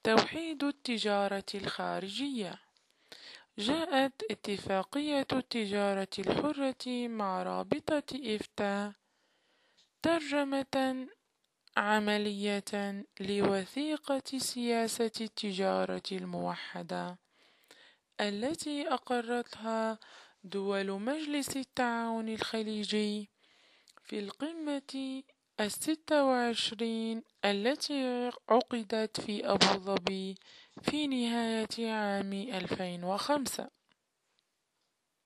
توحيد التجارة الخارجية. جاءت اتفاقية التجارة الحرة مع رابطة إفتاء ترجمة عملية لوثيقة سياسة التجارة الموحدة التي أقرتها دول مجلس التعاون الخليجي في القمة 26 التي عقدت في أبوظبي في نهاية عام 2005.